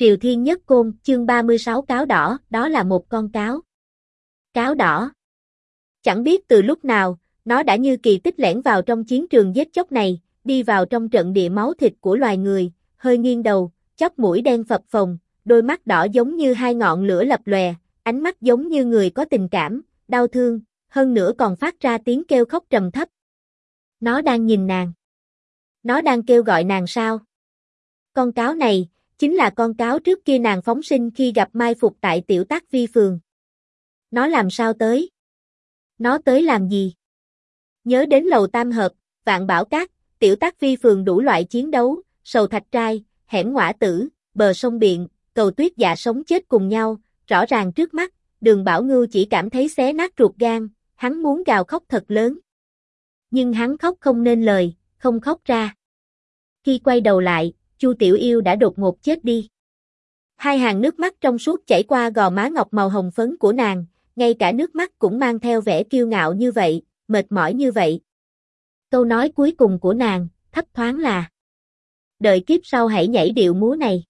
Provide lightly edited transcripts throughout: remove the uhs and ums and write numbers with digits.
Triều Thiên Nhất Côn, chương 36 cáo đỏ, đó là một con cáo. Cáo đỏ. Chẳng biết từ lúc nào, nó đã như kỳ tích lẻn vào trong chiến trường giết chóc này, đi vào trong trận địa máu thịt của loài người, hơi nghiêng đầu, chóp mũi đen phập phồng, đôi mắt đỏ giống như hai ngọn lửa lập lòe, ánh mắt giống như người có tình cảm, đau thương, hơn nữa còn phát ra tiếng kêu khóc trầm thấp. Nó đang nhìn nàng. Nó đang kêu gọi nàng sao? Con cáo này, chính là con cáo trước kia nàng phóng sinh khi gặp mai phục tại Tiểu Tác Vi phường. Nó làm sao tới? Nó tới làm gì? Nhớ đến lầu Tam Hợp, Vạn Bảo Các, Tiểu Tác Vi phường đủ loại chiến đấu, sầu thạch trai, hẻm ngõa tử, bờ sông Biện, cầu tuyết dạ sống chết cùng nhau, rõ ràng trước mắt, Đường Bảo Ngưu chỉ cảm thấy xé nát ruột gan, hắn muốn gào khóc thật lớn. Nhưng hắn khóc không nên lời, không khóc ra. Khi quay đầu lại, Chu Tiểu Yêu đã đột ngột chết đi. Hai hàng nước mắt trong suốt chảy qua gò má ngọc màu hồng phấn của nàng, ngay cả nước mắt cũng mang theo vẻ kiêu ngạo như vậy, mệt mỏi như vậy. Câu nói cuối cùng của nàng, thấp thoáng là: đợi kiếp sau hãy nhảy điệu múa này.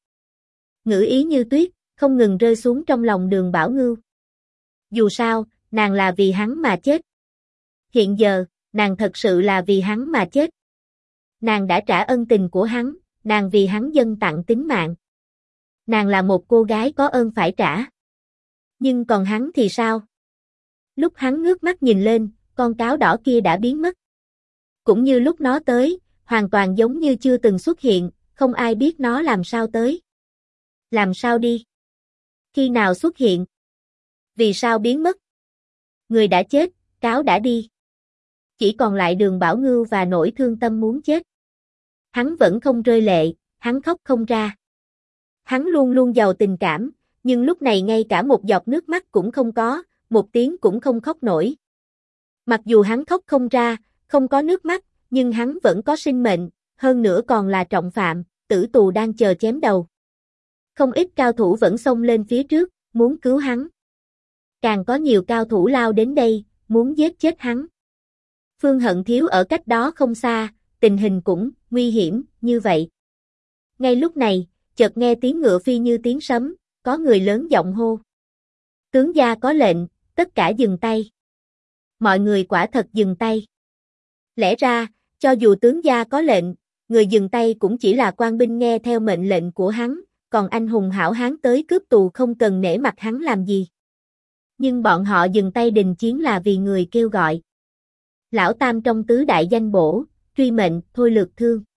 Ngữ ý như tuyết, không ngừng rơi xuống trong lòng Đường Bảo Ngưu. Dù sao, nàng là vì hắn mà chết. Hiện giờ, nàng thật sự là vì hắn mà chết. Nàng đã trả ân tình của hắn, nàng vì hắn dâng tặng tính mạng. Nàng là một cô gái có ơn phải trả. Nhưng còn hắn thì sao? Lúc hắn ngước mắt nhìn lên, con cáo đỏ kia đã biến mất. Cũng như lúc nó tới, hoàn toàn giống như chưa từng xuất hiện, không ai biết nó làm sao tới. Làm sao đi? Khi nào xuất hiện? Vì sao biến mất? Người đã chết, cáo đã đi. Chỉ còn lại Đường Bảo Ngưu và nỗi thương tâm muốn chết. Hắn vẫn không rơi lệ, hắn khóc không ra. Hắn luôn luôn giàu tình cảm, nhưng lúc này ngay cả một giọt nước mắt cũng không có, một tiếng cũng không khóc nổi. Mặc dù hắn khóc không ra, không có nước mắt, nhưng hắn vẫn có sinh mệnh, hơn nữa còn là trọng phạm, tử tù đang chờ chém đầu. Không ít cao thủ vẫn xông lên phía trước, muốn cứu hắn. Càng có nhiều cao thủ lao đến đây, muốn giết chết hắn. Phương Hận Thiếu ở cách đó không xa, tình hình cũng nguy hiểm như vậy. Ngay lúc này, chợt nghe tiếng ngựa phi như tiếng sấm, có người lớn giọng hô: tướng gia có lệnh, tất cả dừng tay. Mọi người quả thật dừng tay. Lẽ ra, cho dù tướng gia có lệnh, người dừng tay cũng chỉ là quan binh nghe theo mệnh lệnh của hắn, còn anh hùng hảo hán tới cướp tù không cần nể mặt hắn làm gì. Nhưng bọn họ dừng tay đình chiến là vì người kêu gọi. Lão Tam trong tứ đại danh bổ, truy mệnh, thôi lược thương.